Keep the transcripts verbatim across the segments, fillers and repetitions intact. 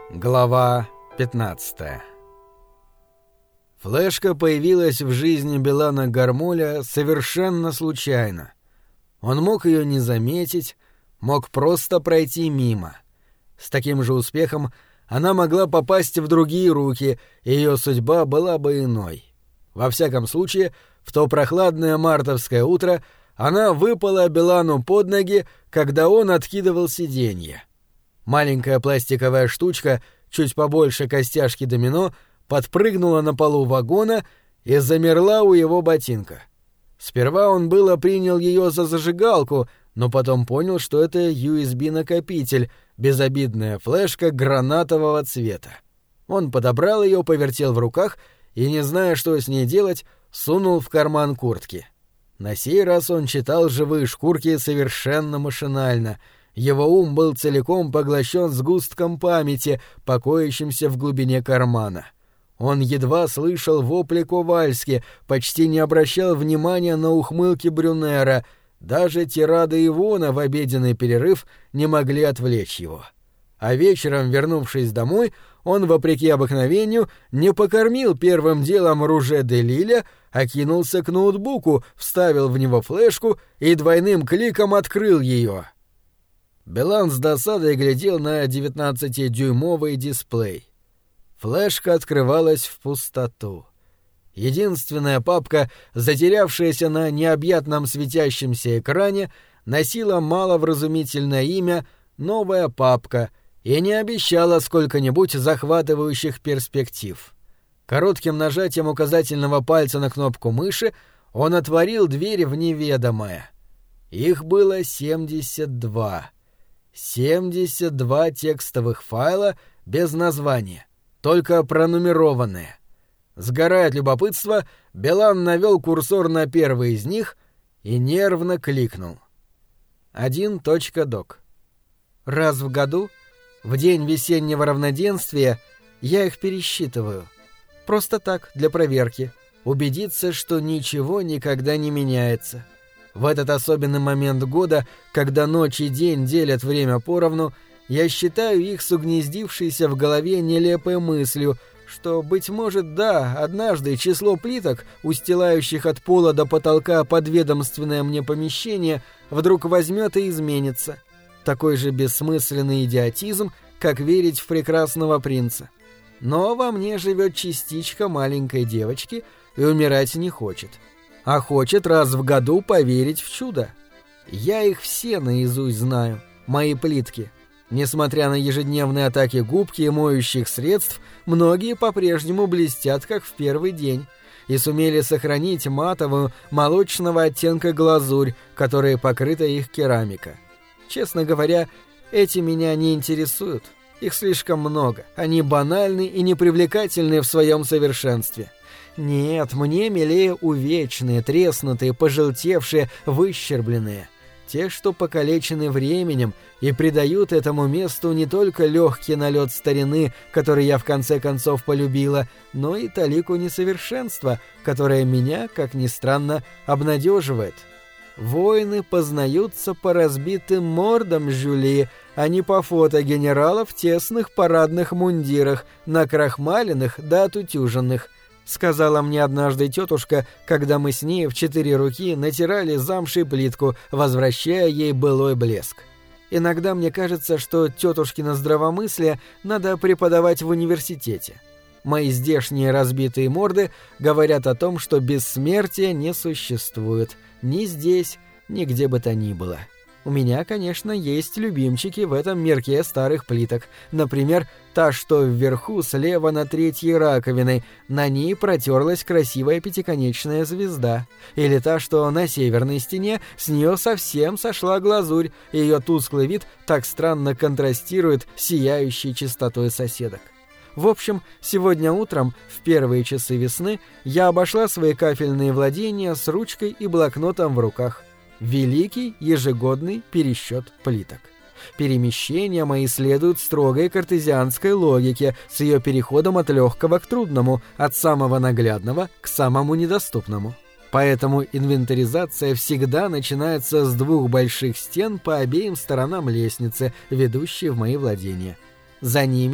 Глава пятнадцатая. Флешка появилась в жизни Белана Гармоля совершенно случайно. Он мог ее не заметить, мог просто пройти мимо. С таким же успехом она могла попасть в другие руки, и ее судьба была бы иной. Во всяком случае, в то прохладное мартовское утро она выпала Белану под ноги, когда он откидывал сиденье. Маленькая пластиковая штучка, чуть побольше костяшки домино, подпрыгнула на полу вагона и замерла у его ботинка. Сперва он было принял ее за зажигалку, но потом понял, что это ю эс би-накопитель, безобидная флешка гранатового цвета. Он подобрал ее, повертел в руках и, не зная, что с ней делать, сунул в карман куртки. На сей раз он читал живые шкурки совершенно машинально. Его ум был целиком поглощен сгустком памяти, покоящимся в глубине кармана. Он едва слышал вопли Ковальски, почти не обращал внимания на ухмылки Брюнера. Даже тирады Ивона в обеденный перерыв не могли отвлечь его. А вечером, вернувшись домой, он, вопреки обыкновению, не покормил первым делом Руже де Лиля, а кинулся к ноутбуку, вставил в него флешку и двойным кликом открыл ее. Белан с досадой глядел на девятнадцатидюймовый дисплей. Флешка открывалась в пустоту. Единственная папка, затерявшаяся на необъятном светящемся экране, носила маловразумительное имя «Новая папка» и не обещала сколько-нибудь захватывающих перспектив. Коротким нажатием указательного пальца на кнопку мыши он отворил дверь в неведомое. Их было семьдесят два. семьдесят два текстовых файла без названия, только пронумерованные. Сгорая от любопытства, Белан навел курсор на первый из них и нервно кликнул. один точка док. Раз в году, в день весеннего равноденствия, я их пересчитываю. Просто так, для проверки. Убедиться, что ничего никогда не меняется. В этот особенный момент года, когда ночь и день делят время поровну, я считаю их с угнездившейся в голове нелепой мыслью, что, быть может, да, однажды число плиток, устилающих от пола до потолка подведомственное мне помещение, вдруг возьмет и изменится. Такой же бессмысленный идиотизм, как верить в прекрасного принца. Но во мне живет частичка маленькой девочки и умирать не хочет. А хочет раз в году поверить в чудо. Я их все наизусть знаю, мои плитки. Несмотря на ежедневные атаки губки и моющих средств, многие по-прежнему блестят, как в первый день, и сумели сохранить матовую, молочного оттенка глазурь, которой покрыта их керамика. Честно говоря, эти меня не интересуют. Их слишком много, они банальны и непривлекательны в своем совершенстве. Нет, мне милее увечные, треснутые, пожелтевшие, выщербленные. Те, что покалечены временем и придают этому месту не только легкий налет старины, который я в конце концов полюбила, но и талику несовершенства, которое меня, как ни странно, обнадеживает. Воины познаются по разбитым мордам, Жюли, а не по фото генералов в тесных парадных мундирах, накрахмаленных да отутюженных. Сказала мне однажды тетушка, когда мы с ней в четыре руки натирали замшей плитку, возвращая ей былой блеск. Иногда мне кажется, что тетушкино здравомыслие надо преподавать в университете. Мои здешние разбитые морды говорят о том, что бессмертия не существует ни здесь, ни где бы то ни было. У меня, конечно, есть любимчики в этом мирке старых плиток. Например, та, что вверху слева над третьей раковиной, на ней протерлась красивая пятиконечная звезда. Или та, что на северной стене, с нее совсем сошла глазурь, и ее тусклый вид так странно контрастирует с сияющей чистотой соседок. В общем, сегодня утром, в первые часы весны, я обошла свои кафельные владения с ручкой и блокнотом в руках. Великий ежегодный пересчет плиток. Перемещения мои следуют строгой картезианской логике, с ее переходом от легкого к трудному, от самого наглядного к самому недоступному. Поэтому инвентаризация всегда начинается с двух больших стен по обеим сторонам лестницы, ведущей в мои владения. За ними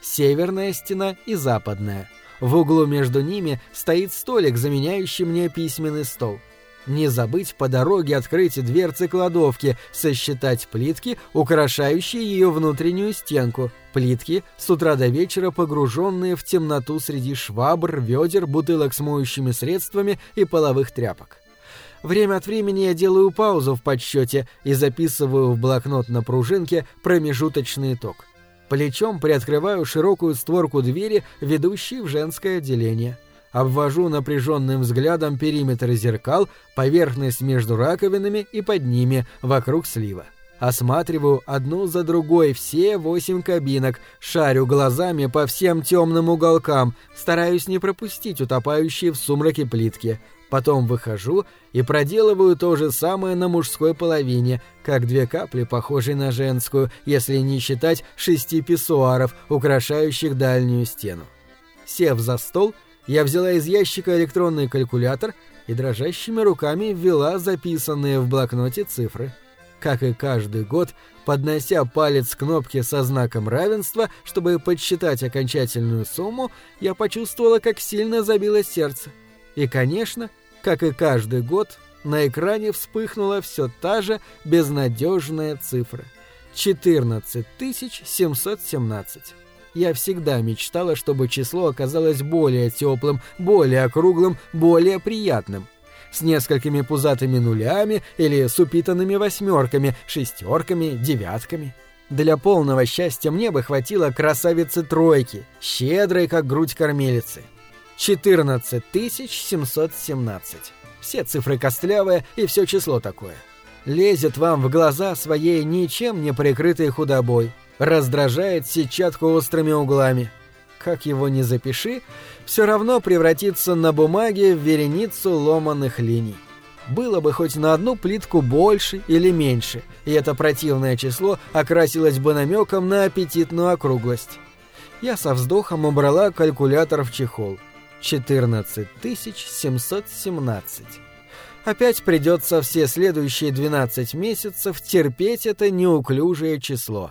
северная стена и западная. В углу между ними стоит столик, заменяющий мне письменный стол. Не забыть по дороге открыть дверцы кладовки, сосчитать плитки, украшающие ее внутреннюю стенку. Плитки, с утра до вечера погруженные в темноту среди швабр, ведер, бутылок с моющими средствами и половых тряпок. Время от времени я делаю паузу в подсчете и записываю в блокнот на пружинке промежуточный итог. Плечом приоткрываю широкую створку двери, ведущей в женское отделение. Обвожу напряженным взглядом периметр зеркал, поверхность между раковинами и под ними, вокруг слива. Осматриваю одну за другой все восемь кабинок, шарю глазами по всем темным уголкам, стараюсь не пропустить утопающие в сумраке плитки. Потом выхожу и проделываю то же самое на мужской половине, как две капли, похожие на женскую, если не считать шести писсуаров, украшающих дальнюю стену. Сев за стол, я взяла из ящика электронный калькулятор и дрожащими руками ввела записанные в блокноте цифры. Как и каждый год, поднося палец к кнопке со знаком равенства, чтобы подсчитать окончательную сумму, я почувствовала, как сильно забилось сердце. И, конечно, как и каждый год, на экране вспыхнула все та же безнадежная цифра — четырнадцать тысяч семьсот семнадцать. Я всегда мечтала, чтобы число оказалось более теплым, более округлым, более приятным. С несколькими пузатыми нулями или с упитанными восьмерками, шестерками, девятками. Для полного счастья мне бы хватило красавицы-тройки, щедрой, как грудь кормилицы. четырнадцать тысяч семьсот семнадцать. Все цифры костлявые и все число такое. Лезет вам в глаза своей ничем не прикрытой худобой. Раздражает сетчатку острыми углами. Как его ни запиши, все равно превратится на бумаге в вереницу ломаных линий. Было бы хоть на одну плитку больше или меньше, и это противное число окрасилось бы намеком на аппетитную округлость. Я со вздохом убрала калькулятор в чехол. четырнадцать тысяч семьсот семнадцать. Опять придется все следующие двенадцать месяцев терпеть это неуклюжее число.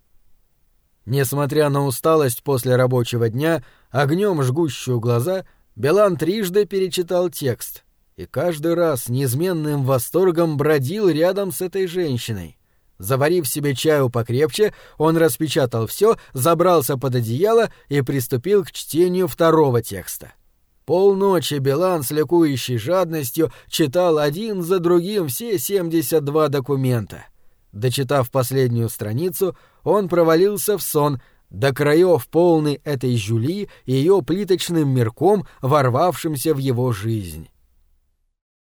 Несмотря на усталость после рабочего дня, огнем жгущую глаза, Белан трижды перечитал текст и каждый раз с неизменным восторгом бродил рядом с этой женщиной. Заварив себе чаю покрепче, он распечатал все, забрался под одеяло и приступил к чтению второго текста. Полночи Белан с ликующей жадностью читал один за другим все семьдесят два документа. Дочитав последнюю страницу, он провалился в сон, до краев полный этой Жюли и ее плиточным мирком, ворвавшимся в его жизнь.